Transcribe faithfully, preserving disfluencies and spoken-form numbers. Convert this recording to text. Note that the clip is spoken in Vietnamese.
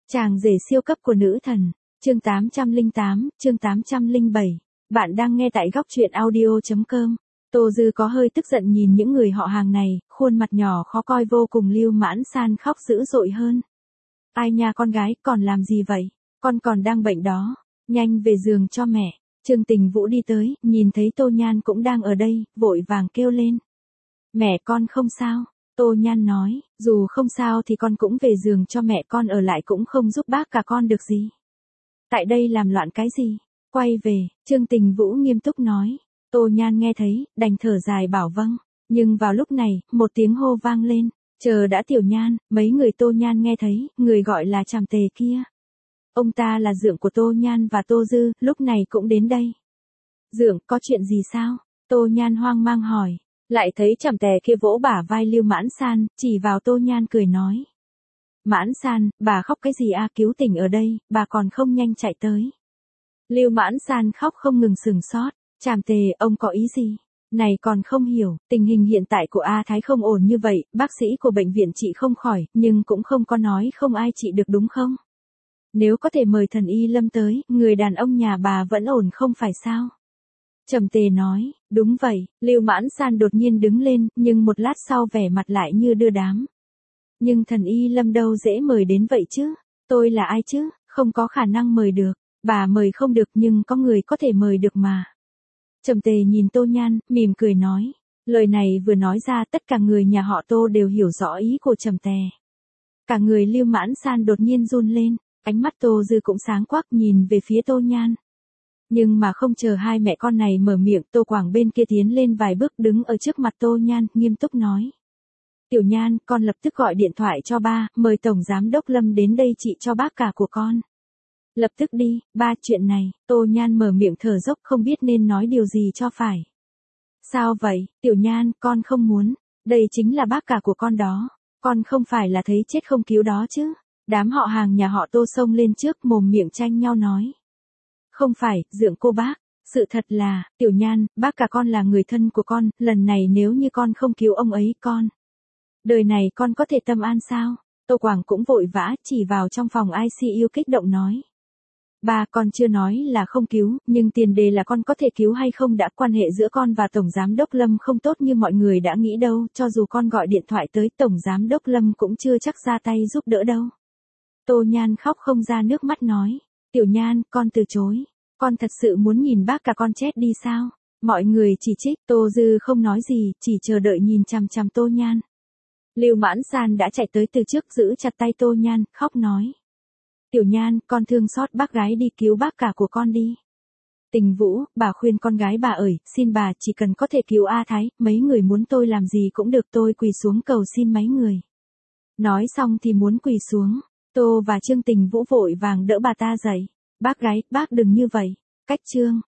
Chàng rể siêu cấp của nữ thần, chương tám trăm lẻ tám, chương tám trăm lẻ bảy. Bạn đang nghe tại góc truyện audio chấm com. Tô Dư có hơi tức giận nhìn những người họ hàng này, khuôn mặt nhỏ khó coi vô cùng. Lưu Mãn San khóc dữ dội hơn. Ai nha con gái, còn làm gì vậy? Con còn đang bệnh đó, nhanh về giường cho mẹ. Trương Tình Vũ đi tới, nhìn thấy Tô Nhan cũng đang ở đây, vội vàng kêu lên. Mẹ con không sao. Tô Nhan nói, dù không sao thì con cũng về giường cho mẹ, con ở lại cũng không giúp bác cả con được gì. Tại đây làm loạn cái gì? Quay về, Trương Tình Vũ nghiêm túc nói. Tô Nhan nghe thấy, đành thở dài bảo vâng. Nhưng vào lúc này, một tiếng hô vang lên. Chờ đã Tiểu Nhan, mấy người Tô Nhan nghe thấy, người gọi là Trảm Tề kia. Ông ta là dượng của Tô Nhan và Tô Dư, lúc này cũng đến đây. Dượng, có chuyện gì sao? Tô Nhan hoang mang hỏi. Lại thấy Trảm Tề kia vỗ bả vai Lưu Mãn San, chỉ vào Tô Nhan cười nói. Mãn San, bà khóc cái gì a, cứu tỉnh ở đây, bà còn không nhanh chạy tới. Lưu Mãn San khóc không ngừng sừng sót. Trảm Tề, ông có ý gì? Này còn không hiểu, tình hình hiện tại của A Thái không ổn như vậy, bác sĩ của bệnh viện trị không khỏi, nhưng cũng không có nói không ai trị được đúng không? Nếu có thể mời thần y Lâm tới, người đàn ông nhà bà vẫn ổn không phải sao? Trầm Tề nói, đúng vậy. Lưu Mãn San đột nhiên đứng lên, nhưng một lát sau vẻ mặt lại như đưa đám. Nhưng thần y Lâm đâu dễ mời đến vậy chứ? Tôi là ai chứ? Không có khả năng mời được. Bà mời không được nhưng có người có thể mời được mà. Trầm Tề nhìn Tô Nhan, mỉm cười nói. Lời này vừa nói ra tất cả người nhà họ Tô đều hiểu rõ ý của Trầm Tề. Cả người Lưu Mãn San đột nhiên run lên, ánh mắt Tô Dư cũng sáng quắc nhìn về phía Tô Nhan. Nhưng mà không chờ hai mẹ con này mở miệng, Tô Quảng bên kia tiến lên vài bước đứng ở trước mặt Tô Nhan, nghiêm túc nói. Tiểu Nhan, con lập tức gọi điện thoại cho ba, mời Tổng Giám Đốc Lâm đến đây trị cho bác cả của con. Lập tức đi, ba, chuyện này. Tô Nhan mở miệng thở dốc không biết nên nói điều gì cho phải. Sao vậy, Tiểu Nhan, con không muốn. Đây chính là bác cả của con đó. Con không phải là thấy chết không cứu đó chứ. Đám họ hàng nhà họ Tô xông lên trước mồm miệng tranh nhau nói. Không phải, dượng cô bác. Sự thật là, Tiểu Nhan, bác cả con là người thân của con, lần này nếu như con không cứu ông ấy con. Đời này con có thể tâm an sao? Tô Quảng cũng vội vã chỉ vào trong phòng i xê u kích động nói. Ba, con chưa nói là không cứu, nhưng tiền đề là con có thể cứu hay không đã, quan hệ giữa con và Tổng Giám Đốc Lâm không tốt như mọi người đã nghĩ đâu, cho dù con gọi điện thoại tới Tổng Giám Đốc Lâm cũng chưa chắc ra tay giúp đỡ đâu. Tô Nhan khóc không ra nước mắt nói. Tiểu Nhan, con từ chối. Con thật sự muốn nhìn bác cả con chết đi sao? Mọi người chỉ trích, Tô Dư không nói gì, chỉ chờ đợi nhìn chằm chằm Tô Nhan. Lưu Mãn San đã chạy tới từ trước giữ chặt tay Tô Nhan, khóc nói. Tiểu Nhan, con thương xót bác gái đi cứu bác cả của con đi. Tình Vũ, bà khuyên con gái bà ơi, xin bà chỉ cần có thể cứu A Thái, mấy người muốn tôi làm gì cũng được, tôi quỳ xuống cầu xin mấy người. Nói xong thì muốn quỳ xuống, Tô và Trương Tình Vũ vội vàng đỡ bà ta dậy. Bác gái, bác đừng như vậy. Cách Trương,